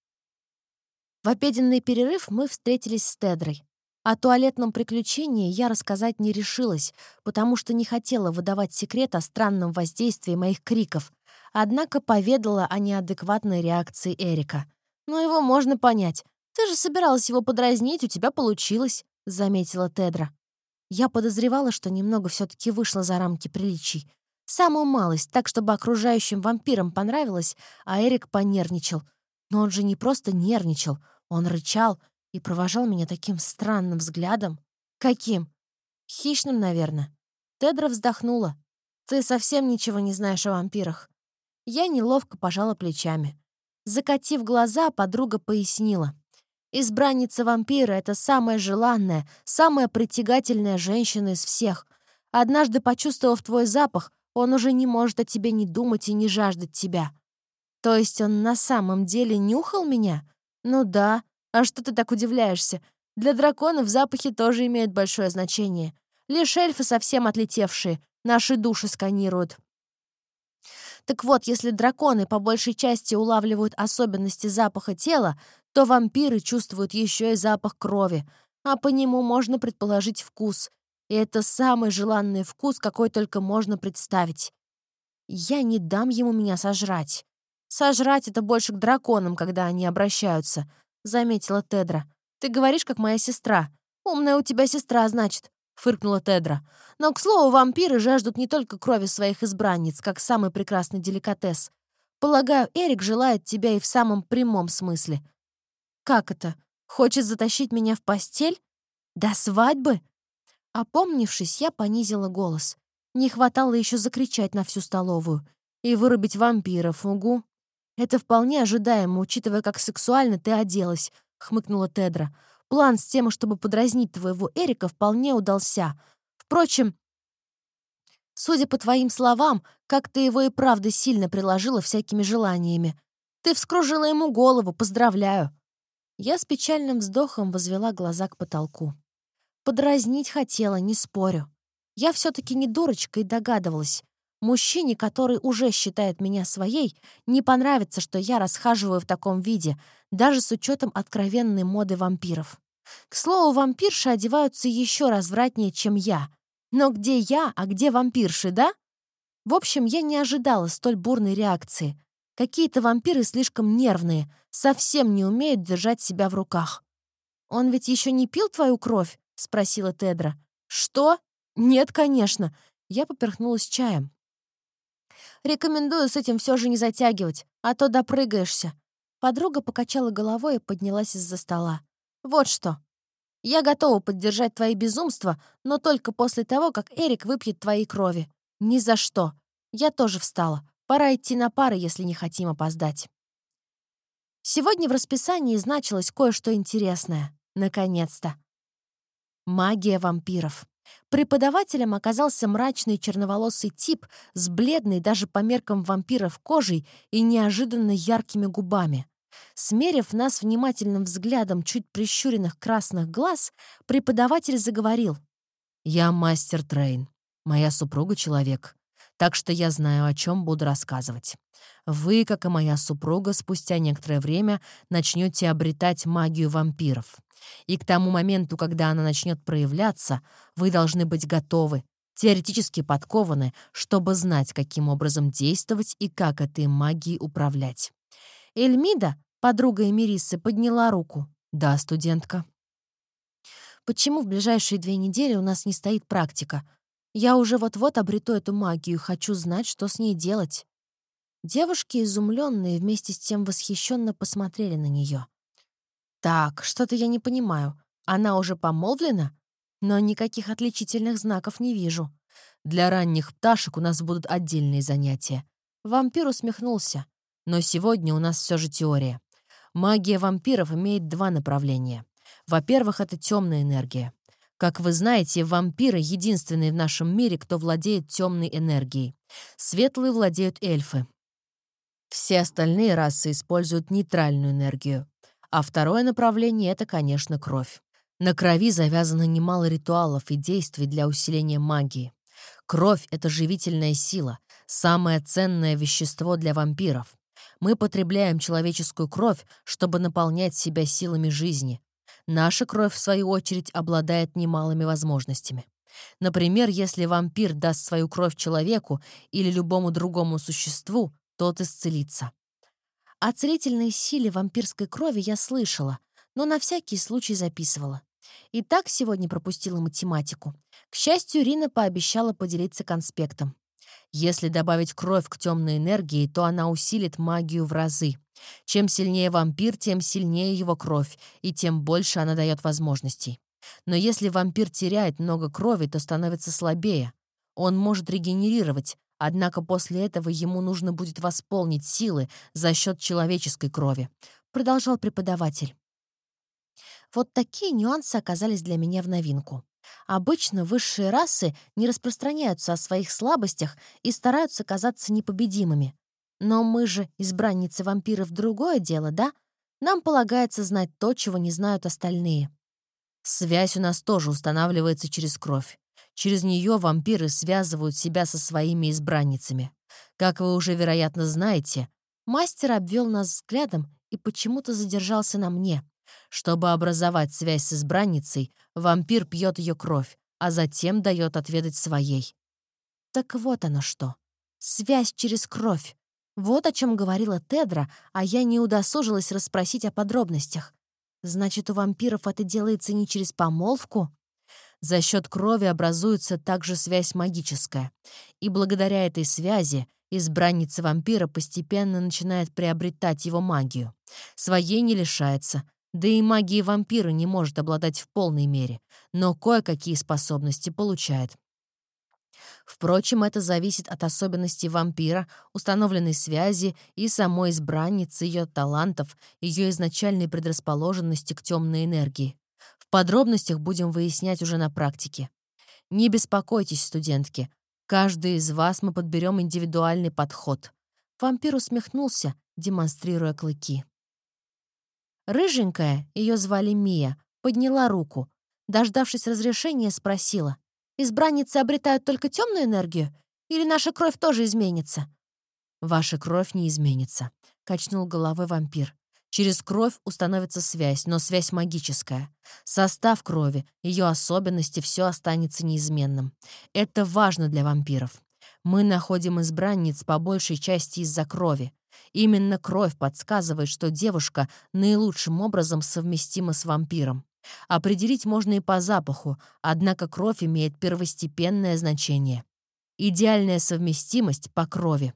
В обеденный перерыв мы встретились с Тедрой. О туалетном приключении я рассказать не решилась, потому что не хотела выдавать секрет о странном воздействии моих криков, однако поведала о неадекватной реакции Эрика. «Но его можно понять. Ты же собиралась его подразнить, у тебя получилось», — заметила Тедра. Я подозревала, что немного все-таки вышла за рамки приличий. Самую малость, так, чтобы окружающим вампирам понравилось, а Эрик понервничал. Но он же не просто нервничал, он рычал и провожал меня таким странным взглядом. Каким? Хищным, наверное. Тедра вздохнула. «Ты совсем ничего не знаешь о вампирах». Я неловко пожала плечами. Закатив глаза, подруга пояснила. «Избранница вампира — это самая желанная, самая притягательная женщина из всех. Однажды, почувствовав твой запах, он уже не может о тебе не думать и не жаждать тебя». «То есть он на самом деле нюхал меня?» «Ну да. А что ты так удивляешься? Для драконов запахи тоже имеют большое значение. Лишь эльфы совсем отлетевшие, наши души сканируют. Так вот, если драконы по большей части улавливают особенности запаха тела, то вампиры чувствуют еще и запах крови, а по нему можно предположить вкус. И это самый желанный вкус, какой только можно представить. Я не дам ему меня сожрать. Сожрать — это больше к драконам, когда они обращаются, — заметила Тедра. «Ты говоришь, как моя сестра. Умная у тебя сестра, значит», — фыркнула Тедра. «Но, к слову, вампиры жаждут не только крови своих избранниц, как самый прекрасный деликатес. Полагаю, Эрик желает тебя и в самом прямом смысле». «Как это? Хочет затащить меня в постель? До свадьбы?» Опомнившись, я понизила голос. Не хватало еще закричать на всю столовую. И вырубить вампиров, угу. «Это вполне ожидаемо, учитывая, как сексуально ты оделась», — хмыкнула Тедра. «План с тем, чтобы подразнить твоего Эрика, вполне удался. Впрочем, судя по твоим словам, как ты его и правда сильно приложила всякими желаниями. Ты вскружила ему голову, поздравляю». Я с печальным вздохом возвела глаза к потолку. Подразнить хотела, не спорю. Я все-таки не дурочка и догадывалась. Мужчине, который уже считает меня своей, не понравится, что я расхаживаю в таком виде, даже с учетом откровенной моды вампиров. К слову, вампирши одеваются еще развратнее, чем я. Но где я, а где вампирши, да? В общем, я не ожидала столь бурной реакции. Какие-то вампиры слишком нервные, совсем не умеют держать себя в руках. «Он ведь еще не пил твою кровь?» — спросила Тедра. «Что? Нет, конечно». Я поперхнулась чаем. «Рекомендую с этим все же не затягивать, а то допрыгаешься». Подруга покачала головой и поднялась из-за стола. «Вот что. Я готова поддержать твои безумства, но только после того, как Эрик выпьет твоей крови. Ни за что». Я тоже встала. Пора идти на пары, если не хотим опоздать. Сегодня в расписании значилось кое-что интересное. Наконец-то. Магия вампиров. Преподавателем оказался мрачный черноволосый тип с бледной даже по меркам вампиров кожей и неожиданно яркими губами. Смерив нас внимательным взглядом чуть прищуренных красных глаз, преподаватель заговорил. «Я мастер Трейн. Моя супруга — человек. Так что я знаю, о чем буду рассказывать. Вы, как и моя супруга, спустя некоторое время начнете обретать магию вампиров. И к тому моменту, когда она начнет проявляться, вы должны быть готовы, теоретически подкованы, чтобы знать, каким образом действовать и как этой магией управлять». Эльмида, подруга Эмирисы, подняла руку. «Да, студентка». «Почему в ближайшие 2 недели у нас не стоит практика? Я уже вот-вот обрету эту магию, хочу знать, что с ней делать». Девушки, изумленные, вместе с тем восхищенно посмотрели на нее. «Так, что-то я не понимаю. Она уже помолвлена? Но никаких отличительных знаков не вижу. Для ранних пташек у нас будут отдельные занятия». Вампир усмехнулся. «Но сегодня у нас все же теория. Магия вампиров имеет 2 направления. Во-первых, это темная энергия. Как вы знаете, вампиры — единственные в нашем мире, кто владеет темной энергией. Светлые владеют эльфы. Все остальные расы используют нейтральную энергию. А второе направление — это, конечно, кровь. На крови завязано немало ритуалов и действий для усиления магии. Кровь — это живительная сила, самое ценное вещество для вампиров. Мы потребляем человеческую кровь, чтобы наполнять себя силами жизни. Наша кровь, в свою очередь, обладает немалыми возможностями. Например, если вампир даст свою кровь человеку или любому другому существу, тот исцелится. О целительной силе вампирской крови я слышала, но на всякий случай записывала. И так сегодня пропустила математику. К счастью, Рина пообещала поделиться конспектом. Если добавить кровь к темной энергии, то она усилит магию в разы. Чем сильнее вампир, тем сильнее его кровь, и тем больше она дает возможностей. Но если вампир теряет много крови, то становится слабее. Он может регенерировать, однако после этого ему нужно будет восполнить силы за счет человеческой крови, продолжал преподаватель. Вот такие нюансы оказались для меня в новинку. Обычно высшие расы не распространяются о своих слабостях и стараются казаться непобедимыми. Но мы же, избранницы вампиров, другое дело, да? Нам полагается знать то, чего не знают остальные. Связь у нас тоже устанавливается через кровь. Через нее вампиры связывают себя со своими избранницами. Как вы уже, вероятно, знаете, мастер обвел нас взглядом и почему-то задержался на мне. Чтобы образовать связь с избранницей, вампир пьет ее кровь, а затем дает отведать своей. Так вот оно что. Связь через кровь. Вот о чем говорила Тедра, а я не удосужилась расспросить о подробностях. Значит, у вампиров это делается не через помолвку? За счет крови образуется также связь магическая. И благодаря этой связи избранница вампира постепенно начинает приобретать его магию. Своей не лишается, да и магией вампира не может обладать в полной мере, но кое-какие способности получает. Впрочем, это зависит от особенностей вампира, установленной связи и самой избранницы, ее талантов, ее изначальной предрасположенности к темной энергии. В подробностях будем выяснять уже на практике. Не беспокойтесь, студентки. Каждый из вас мы подберем индивидуальный подход. Вампир усмехнулся, демонстрируя клыки. Рыженькая, ее звали Мия, подняла руку. Дождавшись разрешения, спросила: «Избранницы обретают только темную энергию? Или наша кровь тоже изменится?» «Ваша кровь не изменится», — качнул головой вампир. «Через кровь установится связь, но связь магическая. Состав крови, ее особенности — все останется неизменным. Это важно для вампиров. Мы находим избранниц по большей части из-за крови. Именно кровь подсказывает, что девушка наилучшим образом совместима с вампиром. Определить можно и по запаху, однако кровь имеет первостепенное значение. Идеальная совместимость по крови.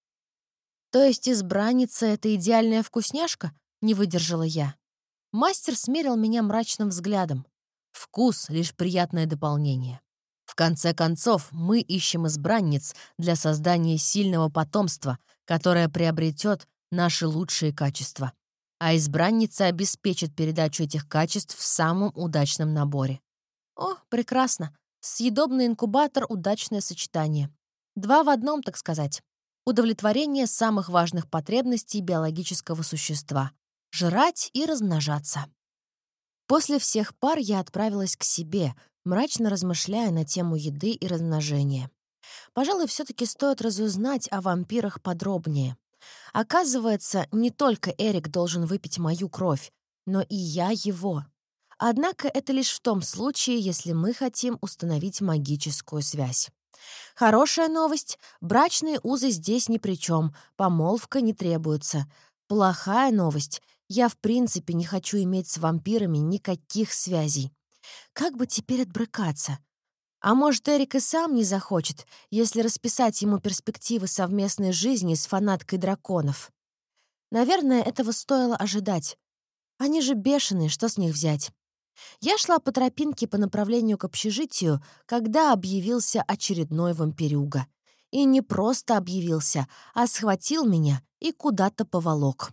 «То есть избранница — это идеальная вкусняшка?» — не выдержала я. Мастер смерил меня мрачным взглядом. Вкус — лишь приятное дополнение. В конце концов, мы ищем избранниц для создания сильного потомства, которое приобретет наши лучшие качества. А избранница обеспечит передачу этих качеств в самом удачном наборе. О, прекрасно. Съедобный инкубатор — удачное сочетание. Два в одном, так сказать. Удовлетворение самых важных потребностей биологического существа — жрать и размножаться. После всех пар я отправилась к себе, мрачно размышляя на тему еды и размножения. Пожалуй, все-таки стоит разузнать о вампирах подробнее. Оказывается, не только Эрик должен выпить мою кровь, но и я его. Однако это лишь в том случае, если мы хотим установить магическую связь. Хорошая новость — брачные узы здесь ни при чем, помолвка не требуется. Плохая новость — я в принципе не хочу иметь с вампирами никаких связей. Как бы теперь отбрыкаться? А может, Эрик и сам не захочет, если расписать ему перспективы совместной жизни с фанаткой драконов? Наверное, этого стоило ожидать. Они же бешеные, что с них взять? Я шла по тропинке по направлению к общежитию, когда объявился очередной вампирюга. И не просто объявился, а схватил меня и куда-то поволок.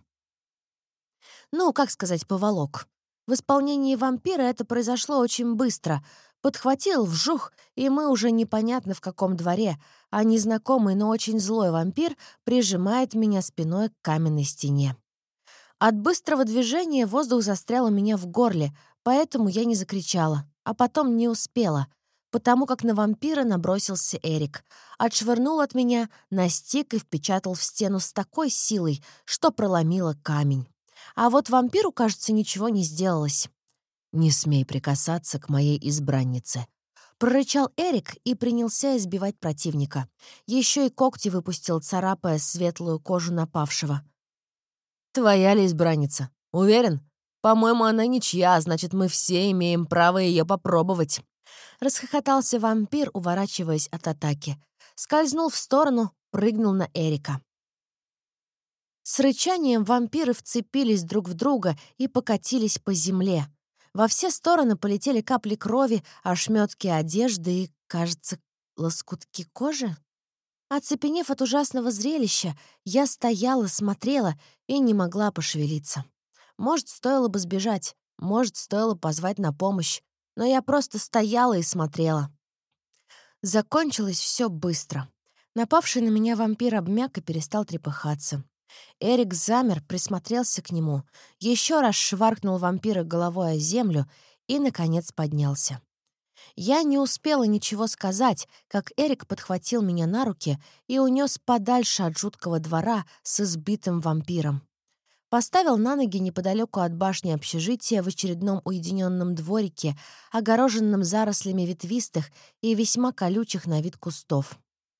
Ну, как сказать, поволок. В исполнении вампира это произошло очень быстро. Подхватил, вжух, и мы уже непонятно в каком дворе, а незнакомый, но очень злой вампир прижимает меня спиной к каменной стене. От быстрого движения воздух застрял у меня в горле, поэтому я не закричала, а потом не успела, потому как на вампира набросился Эрик. Отшвырнул от меня, настиг и впечатал в стену с такой силой, что проломило камень. А вот вампиру, кажется, ничего не сделалось. «Не смей прикасаться к моей избраннице», — прорычал Эрик и принялся избивать противника. Еще и когти выпустил, царапая светлую кожу напавшего. «Твоя ли избранница? Уверен? По-моему, она ничья, значит, мы все имеем право ее попробовать». Расхохотался вампир, уворачиваясь от атаки. Скользнул в сторону, прыгнул на Эрика. С рычанием вампиры вцепились друг в друга и покатились по земле. Во все стороны полетели капли крови, ошметки одежды и, кажется, лоскутки кожи. Оцепенев от ужасного зрелища, я стояла, смотрела и не могла пошевелиться. Может, стоило бы сбежать, может, стоило позвать на помощь, но я просто стояла и смотрела. Закончилось все быстро. Напавший на меня вампир обмяк и перестал трепыхаться. Эрик замер, присмотрелся к нему, еще раз шваркнул вампира головой о землю и, наконец, поднялся. Я не успела ничего сказать, как Эрик подхватил меня на руки и унес подальше от жуткого двора с избитым вампиром. Поставил на ноги неподалеку от башни общежития в очередном уединенном дворике, огороженном зарослями ветвистых и весьма колючих на вид кустов.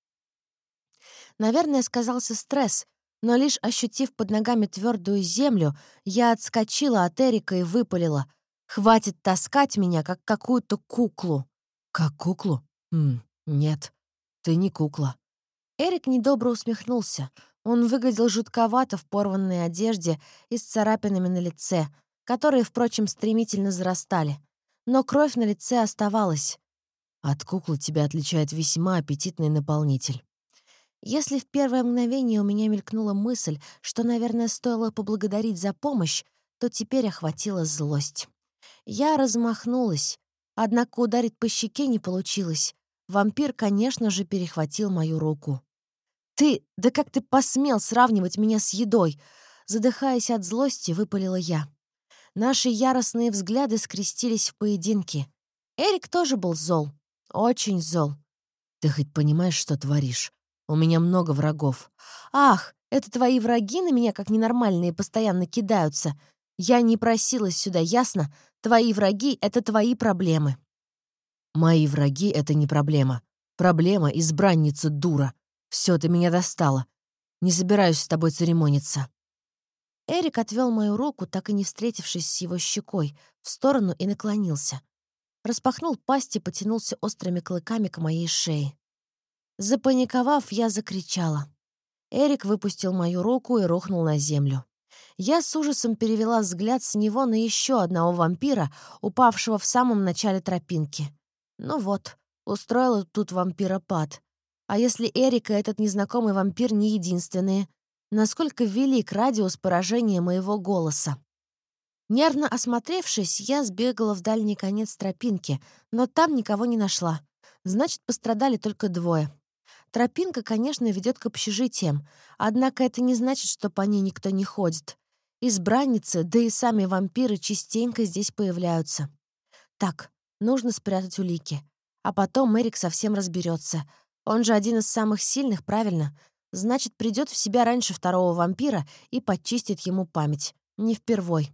Наверное, сказался стресс, но лишь ощутив под ногами твердую землю, я отскочила от Эрика и выпалила: «Хватит таскать меня, как какую-то куклу». «Как куклу? Нет, ты не кукла». Эрик недобро усмехнулся. Он выглядел жутковато в порванной одежде и с царапинами на лице, которые, впрочем, стремительно зарастали. Но кровь на лице оставалась. От куклы тебя отличает весьма аппетитный наполнитель. Если в первое мгновение у меня мелькнула мысль, что, наверное, стоило поблагодарить за помощь, то теперь охватила злость. Я размахнулась, однако ударить по щеке не получилось. Вампир, конечно же, перехватил мою руку. Да как ты посмел сравнивать меня с едой?» Задыхаясь от злости, выпалила я. Наши яростные взгляды скрестились в поединке. Эрик тоже был зол. Очень зол. «Ты хоть понимаешь, что творишь? У меня много врагов». «Ах, это твои враги на меня как ненормальные постоянно кидаются. Я не просилась сюда, ясно? Твои враги — это твои проблемы». «Мои враги — это не проблема. Проблема — избранница, дура. Все, ты меня достала. Не собираюсь с тобой церемониться». Эрик отвел мою руку, так и не встретившись с его щекой, в сторону и наклонился. Распахнул пасть и потянулся острыми клыками к моей шее. Запаниковав, я закричала. Эрик выпустил мою руку и рухнул на землю. Я с ужасом перевела взгляд с него на еще одного вампира, упавшего в самом начале тропинки. Ну вот, устроила тут вампиропад. А если Эрик и этот незнакомый вампир не единственные? Насколько велик радиус поражения моего голоса? Нервно осмотревшись, я сбегала в дальний конец тропинки, но там никого не нашла. Значит, пострадали только двое. Тропинка, конечно, ведет к общежитиям, однако это не значит, что по ней никто не ходит. Избранницы, да и сами вампиры частенько здесь появляются. Так, нужно спрятать улики. А потом Эрик совсем разберется. Он же один из самых сильных, правильно? Значит, придет в себя раньше второго вампира и подчистит ему память. Не впервой.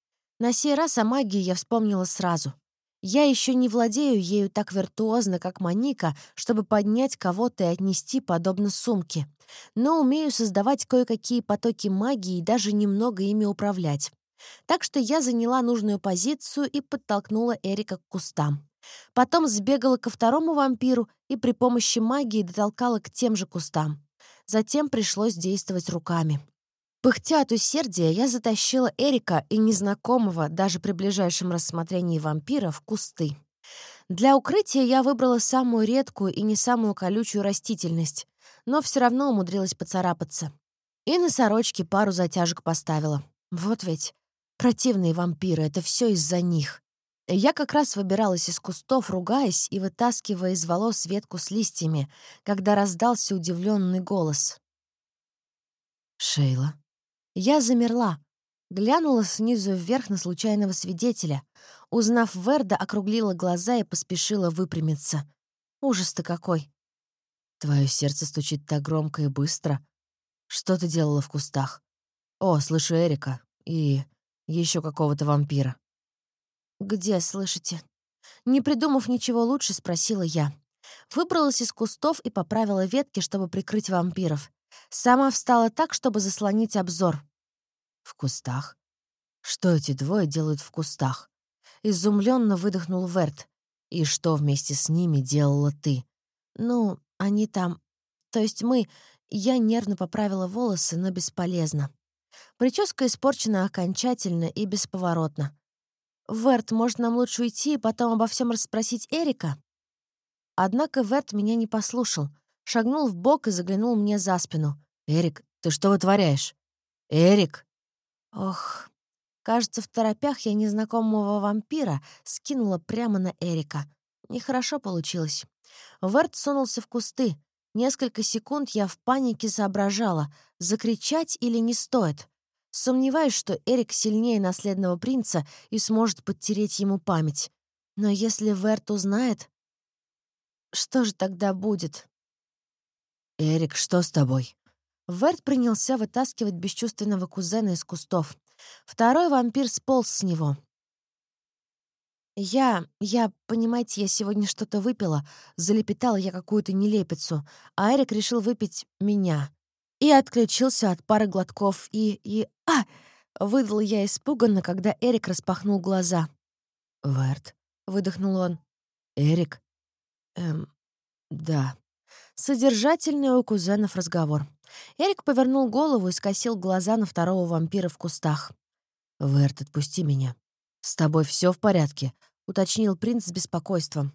На сей раз о магии я вспомнила сразу. Я еще не владею ею так виртуозно, как Моника, чтобы поднять кого-то и отнести подобно сумке. Но умею создавать кое-какие потоки магии и даже немного ими управлять. Так что я заняла нужную позицию и подтолкнула Эрика к кустам. Потом сбегала ко второму вампиру и при помощи магии дотолкала к тем же кустам. Затем пришлось действовать руками. Пыхтя от усердия, я затащила Эрика и незнакомого, даже при ближайшем рассмотрении вампира, в кусты. Для укрытия я выбрала самую редкую и не самую колючую растительность, но все равно умудрилась поцарапаться. И на сорочке пару затяжек поставила. Вот ведь противные вампиры, это все из-за них. Я как раз выбиралась из кустов, ругаясь и вытаскивая из волос ветку с листьями, когда раздался удивленный голос. «Шейла». Я замерла. Глянула снизу вверх на случайного свидетеля. Узнав Верда, округлила глаза и поспешила выпрямиться. Ужас-то какой! Твое сердце стучит так громко и быстро. Что ты делала в кустах? О, слышу Эрика. И еще какого-то вампира. «Где, слышите?» Не придумав ничего лучше, спросила я. Выбралась из кустов и поправила ветки, чтобы прикрыть вампиров. Сама встала так, чтобы заслонить обзор. В кустах? Что эти двое делают в кустах? Изумленно выдохнул Верт. И что вместе с ними делала ты? «Ну, они там... То есть мы...» Я нервно поправила волосы, но бесполезно. Прическа испорчена окончательно и бесповоротно. «Верт, может, нам лучше уйти и потом обо всем расспросить Эрика?» Однако Верт меня не послушал. Шагнул вбок и заглянул мне за спину. «Эрик, ты что вытворяешь? Эрик!» Ох, кажется, в торопях я незнакомого вампира скинула прямо на Эрика. Нехорошо получилось. Верт сунулся в кусты. Несколько секунд я в панике соображала, закричать или не стоит. Сомневаюсь, что Эрик сильнее наследного принца и сможет подтереть ему память. Но если Верт узнает, что же тогда будет? «Эрик, что с тобой?» Верт принялся вытаскивать бесчувственного кузена из кустов. Второй вампир сполз с него. Понимаете, я сегодня что-то выпила, залепетала я какую-то нелепицу, а Эрик решил выпить меня. И отключился от пары глотков, выдала я испуганно, когда Эрик распахнул глаза. «Верт», — выдохнул он. «Эрик?» Да. Содержательный у кузенов разговор. Эрик повернул голову и скосил глаза на второго вампира в кустах. «Верт, отпусти меня. С тобой все в порядке?» — уточнил принц с беспокойством.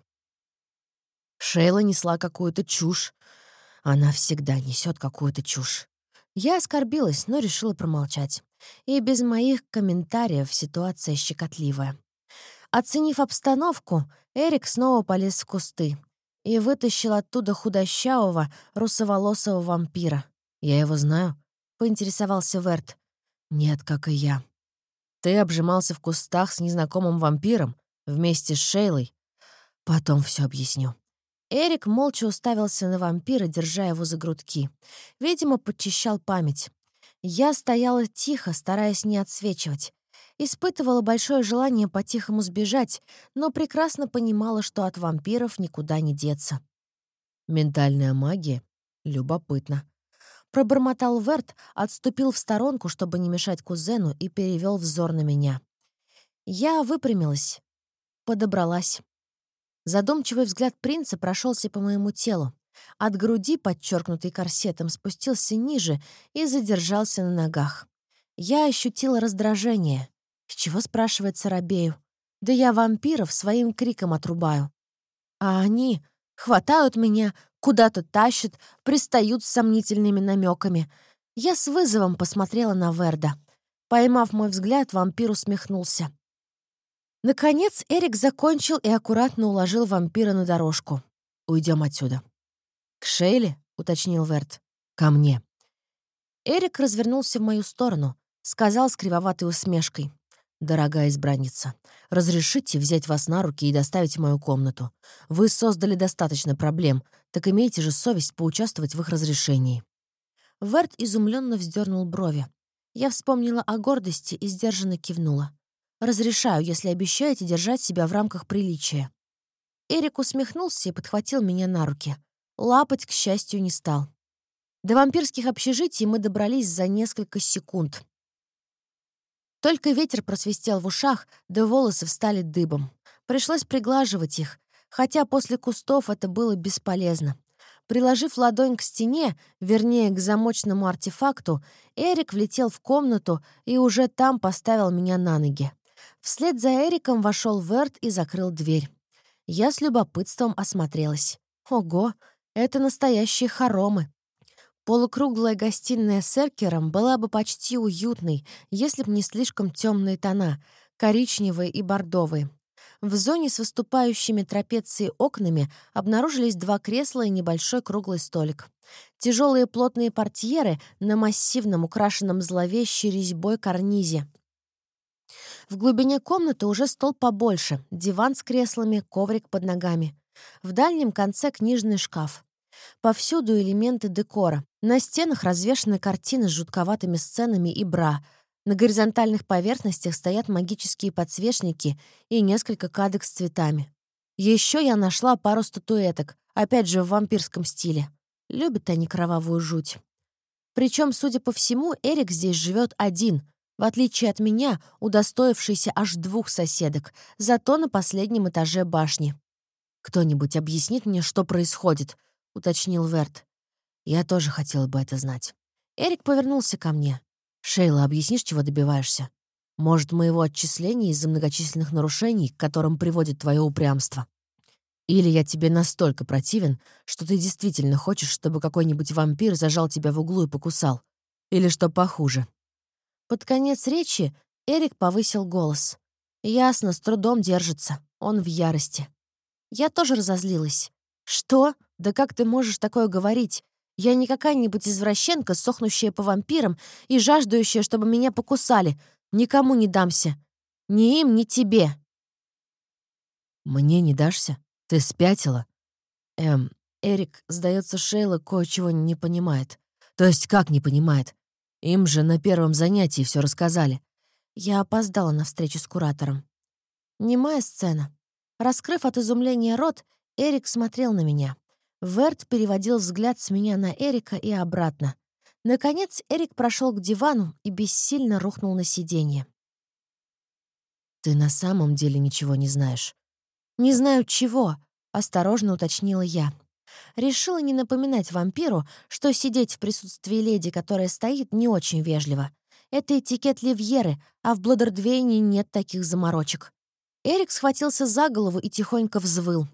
Шейла несла какую-то чушь. Она всегда несет какую-то чушь. Я оскорбилась, но решила промолчать. И без моих комментариев ситуация щекотливая. Оценив обстановку, Эрик снова полез в кусты и вытащил оттуда худощавого, русоволосого вампира. «Я его знаю?» — поинтересовался Верт. «Нет, как и я. Ты обжимался в кустах с незнакомым вампиром вместе с Шейлой. Потом все объясню». Эрик молча уставился на вампира, держа его за грудки. Видимо, подчищал память. Я стояла тихо, стараясь не отсвечивать. Испытывала большое желание по-тихому сбежать, но прекрасно понимала, что от вампиров никуда не деться. «Ментальная магия? Любопытно». Пробормотал Верт, отступил в сторонку, чтобы не мешать кузену, и перевел взор на меня. Я выпрямилась, подобралась. Задумчивый взгляд принца прошелся по моему телу. От груди, подчеркнутой корсетом, спустился ниже и задержался на ногах. Я ощутила раздражение. С чего, спрашивается, робею? Да я вампиров своим криком отрубаю. А они хватают меня, куда-то тащат, пристают с сомнительными намеками. Я с вызовом посмотрела на Верда. Поймав мой взгляд, вампир усмехнулся. Наконец Эрик закончил и аккуратно уложил вампира на дорожку. «Уйдем отсюда». «К Шейле?» — уточнил Верт. «Ко мне». Эрик развернулся в мою сторону, сказал с кривоватой усмешкой. «Дорогая избранница, разрешите взять вас на руки и доставить в мою комнату. Вы создали достаточно проблем, так имейте же совесть поучаствовать в их разрешении». Верт изумленно вздернул брови. Я вспомнила о гордости и сдержанно кивнула. «Разрешаю, если обещаете держать себя в рамках приличия». Эрик усмехнулся и подхватил меня на руки. Лапать, к счастью, не стал. До вампирских общежитий мы добрались за несколько секунд. Только ветер просвистел в ушах, да волосы встали дыбом. Пришлось приглаживать их, хотя после кустов это было бесполезно. Приложив ладонь к стене, вернее, к замочному артефакту, Эрик влетел в комнату и уже там поставил меня на ноги. Вслед за Эриком вошел Верт и закрыл дверь. Я с любопытством осмотрелась. Ого, это настоящие хоромы. Полукруглая гостиная с эркером была бы почти уютной, если б не слишком темные тона, коричневые и бордовые. В зоне с выступающими трапецией окнами обнаружились 2 кресла и небольшой круглый столик. Тяжелые плотные портьеры на массивном, украшенном зловещей резьбой карнизе. В глубине комнаты уже стол побольше, диван с креслами, коврик под ногами. В дальнем конце книжный шкаф. Повсюду элементы декора. На стенах развешаны картины с жутковатыми сценами и бра. На горизонтальных поверхностях стоят магические подсвечники и несколько кадок с цветами. Еще я нашла пару статуэток, опять же в вампирском стиле. Любят они кровавую жуть. Причем, судя по всему, Эрик здесь живет один, в отличие от меня, удостоившийся аж 2 соседок, зато на последнем этаже башни. «Кто-нибудь объяснит мне, что происходит?» — уточнил Верт. «Я тоже хотела бы это знать». Эрик повернулся ко мне. «Шейла, объяснишь, чего добиваешься? Может, моего отчисления из-за многочисленных нарушений, к которым приводит твое упрямство? Или я тебе настолько противен, что ты действительно хочешь, чтобы какой-нибудь вампир зажал тебя в углу и покусал? Или что похуже?» Под конец речи Эрик повысил голос. Ясно, с трудом держится. Он в ярости. Я тоже разозлилась. «Что? Да как ты можешь такое говорить? Я не какая-нибудь извращенка, сохнущая по вампирам и жаждущая, чтобы меня покусали. Никому не дамся. Ни им, ни тебе». «Мне не дашься? Ты спятила?» Эрик, сдается, Шейла кое-чего не понимает. То есть как не понимает? Им же на первом занятии все рассказали. Я опоздала на встречу с куратором. Немая сцена. Раскрыв от изумления рот, Эрик смотрел на меня. Верт переводил взгляд с меня на Эрика и обратно. Наконец Эрик прошел к дивану и бессильно рухнул на сиденье. «Ты на самом деле ничего не знаешь?» «Не знаю чего», — осторожно уточнила я. Решила не напоминать вампиру, что сидеть в присутствии леди, которая стоит, не очень вежливо. Это этикет Ливьеры, а в Бладердвейне нет таких заморочек. Эрик схватился за голову и тихонько взвыл.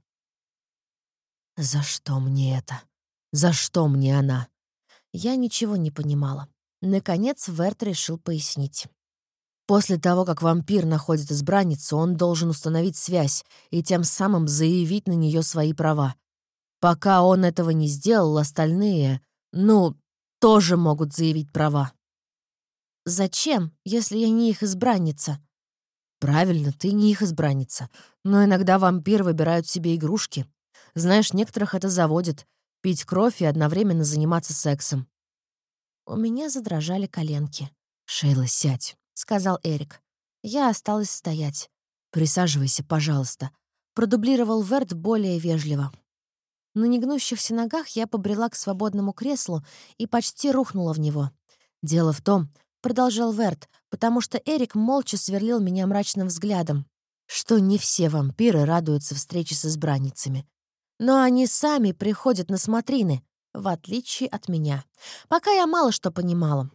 «За что мне это? За что мне она?» Я ничего не понимала. Наконец Верт решил пояснить. После того, как вампир находит избранницу, он должен установить связь и тем самым заявить на нее свои права. Пока он этого не сделал, остальные, тоже могут заявить права. «Зачем, если я не их избранница?» «Правильно, ты не их избранница. Но иногда вампиры выбирают себе игрушки. Знаешь, некоторых это заводит — пить кровь и одновременно заниматься сексом». У меня задрожали коленки. «Шейла, сядь», — сказал Эрик. Я осталась стоять. «Присаживайся, пожалуйста», — продублировал Верт более вежливо. На негнущихся ногах я побрела к свободному креслу и почти рухнула в него. «Дело в том», — продолжал Верт, потому что Эрик молча сверлил меня мрачным взглядом, что не все вампиры радуются встрече с избранницами. Но они сами приходят на смотрины, в отличие от меня. Пока я мало что понимала.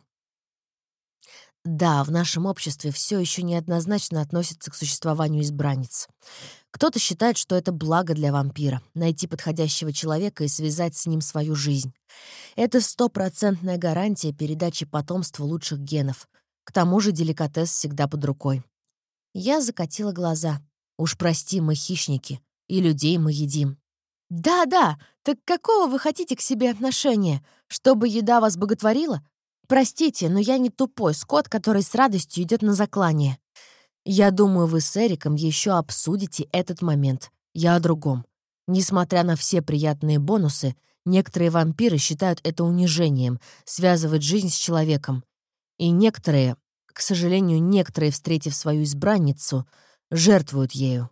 Да, в нашем обществе все еще неоднозначно относится к существованию избранниц. Кто-то считает, что это благо для вампира — найти подходящего человека и связать с ним свою жизнь. Это 100% гарантия передачи потомству лучших генов. К тому же деликатес всегда под рукой. Я закатила глаза. Уж прости, мы хищники, и людей мы едим. «Да-да, так какого вы хотите к себе отношения? Чтобы еда вас боготворила? Простите, но я не тупой скот, который с радостью идет на заклание. Я думаю, вы с Эриком еще обсудите этот момент. Я о другом. Несмотря на все приятные бонусы, некоторые вампиры считают это унижением — связывать жизнь с человеком. И некоторые, к сожалению, встретив свою избранницу, жертвуют ею».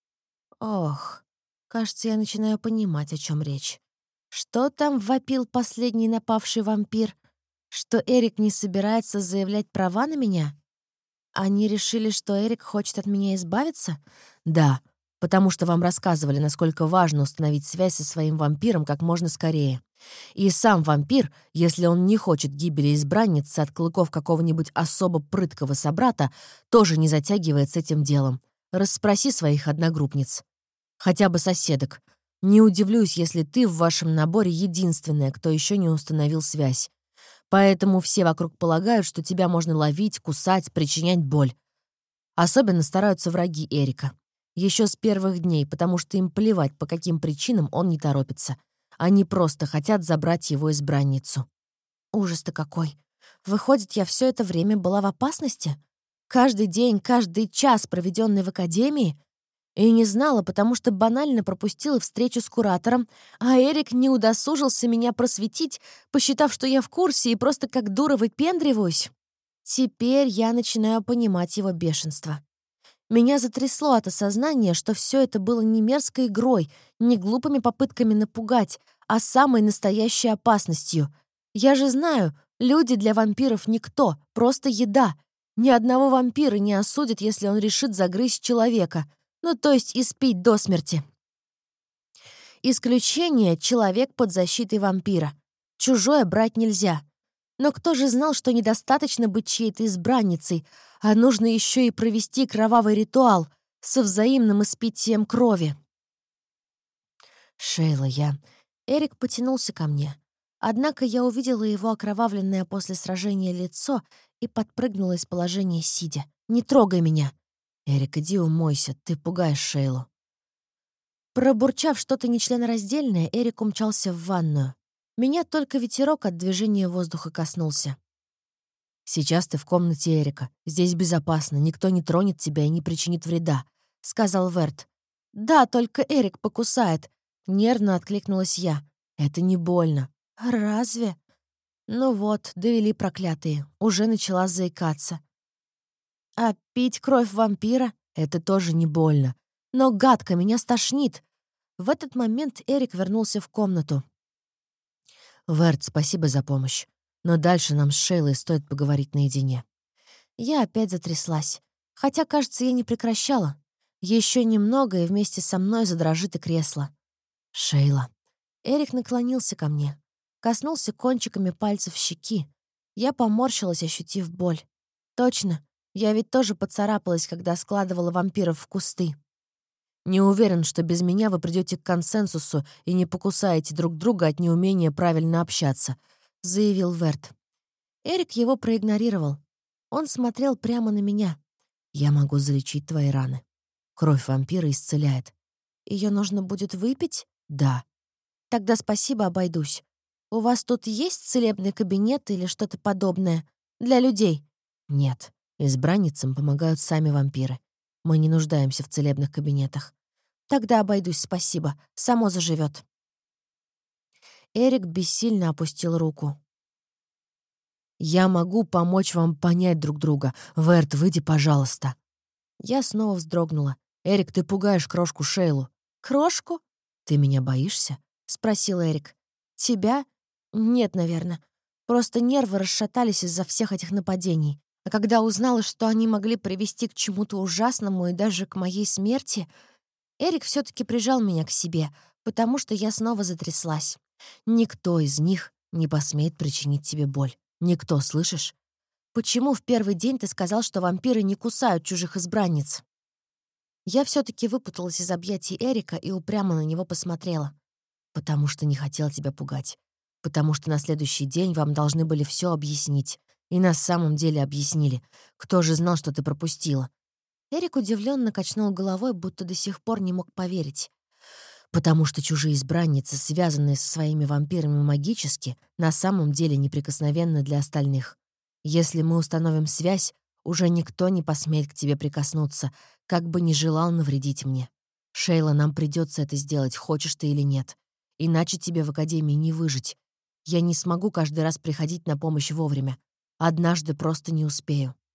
Ох, кажется, я начинаю понимать, о чем речь. Что там вопил последний напавший вампир? Что Эрик не собирается заявлять права на меня? Они решили, что Эрик хочет от меня избавиться? Да, потому что вам рассказывали, насколько важно установить связь со своим вампиром как можно скорее. И сам вампир, если он не хочет гибели избранницы от клыков какого-нибудь особо прыткого собрата, тоже не затягивает с этим делом. Расспроси своих одногруппниц. Хотя бы соседок. Не удивлюсь, если ты в вашем наборе единственная, кто еще не установил связь. Поэтому все вокруг полагают, что тебя можно ловить, кусать, причинять боль. Особенно стараются враги Эрика. Еще с первых дней, потому что им плевать, по каким причинам он не торопится. Они просто хотят забрать его избранницу. Ужас-то какой. Выходит, я все это время была в опасности? Каждый день, каждый час, проведенный в академии? И не знала, потому что банально пропустила встречу с куратором, а Эрик не удосужился меня просветить, посчитав, что я в курсе и просто как дура выпендриваюсь. Теперь я начинаю понимать его бешенство. Меня затрясло от осознания, что все это было не мерзкой игрой, не глупыми попытками напугать, а самой настоящей опасностью. Я же знаю, люди для вампиров никто, просто еда. Ни одного вампира не осудят, если он решит загрызть человека. Ну, то есть испить до смерти. Исключение — человек под защитой вампира. Чужое брать нельзя. Но кто же знал, что недостаточно быть чьей-то избранницей, а нужно еще и провести кровавый ритуал со взаимным испитием крови? Шейла, я... Эрик потянулся ко мне. Однако я увидела его окровавленное после сражения лицо и подпрыгнула из положения сидя. «Не трогай меня!» «Эрик, иди умойся, ты пугаешь Шейлу». Пробурчав что-то нечленораздельное, Эрик умчался в ванную. Меня только ветерок от движения воздуха коснулся. «Сейчас ты в комнате Эрика. Здесь безопасно, никто не тронет тебя и не причинит вреда», — сказал Верт. «Да, только Эрик покусает», — нервно откликнулась я. «Это не больно». «Разве?» Ну вот, довели проклятые. Уже начала заикаться. А пить кровь вампира — это тоже не больно. Но гадко, меня стошнит. В этот момент Эрик вернулся в комнату. «Верт, спасибо за помощь. Но дальше нам с Шейлой стоит поговорить наедине». Я опять затряслась. Хотя, кажется, я не прекращала. Еще немного, и вместе со мной задрожит и кресло. «Шейла». Эрик наклонился ко мне. Коснулся кончиками пальцев щеки. Я поморщилась, ощутив боль. Точно, я ведь тоже поцарапалась, когда складывала вампиров в кусты. «Не уверен, что без меня вы придете к консенсусу и не покусаете друг друга от неумения правильно общаться», — заявил Верт. Эрик его проигнорировал. Он смотрел прямо на меня. «Я могу залечить твои раны. Кровь вампира исцеляет». Ее нужно будет выпить? Да. Тогда спасибо, обойдусь. У вас тут есть целебный кабинет или что-то подобное? Для людей? Нет. Избранницам помогают сами вампиры. Мы не нуждаемся в целебных кабинетах. Тогда обойдусь, спасибо. Само заживет. Эрик бессильно опустил руку. «Я могу помочь вам понять друг друга. Верт, выйди, пожалуйста». Я снова вздрогнула. «Эрик, ты пугаешь крошку Шейлу». «Крошку? Ты меня боишься?» — спросил Эрик. «Тебя? Нет, наверное. Просто нервы расшатались из-за всех этих нападений. А когда узнала, что они могли привести к чему-то ужасному и даже к моей смерти, Эрик все-таки прижал меня к себе, потому что я снова затряслась. Никто из них не посмеет причинить тебе боль. Никто, слышишь? Почему в первый день ты сказал, что вампиры не кусают чужих избранниц?» Я все-таки выпуталась из объятий Эрика и упрямо на него посмотрела. «Потому что не хотел тебя пугать. Потому что на следующий день вам должны были все объяснить. И на самом деле объяснили. Кто же знал, что ты пропустила?» Эрик удивленно качнул головой, будто до сих пор не мог поверить. «Потому что чужие избранницы, связанные со своими вампирами магически, на самом деле неприкосновенны для остальных. Если мы установим связь, уже никто не посмеет к тебе прикоснуться, как бы ни желал навредить мне. Шейла, нам придется это сделать, хочешь ты или нет. Иначе тебе в академии не выжить. Я не смогу каждый раз приходить на помощь вовремя. Однажды просто не успею».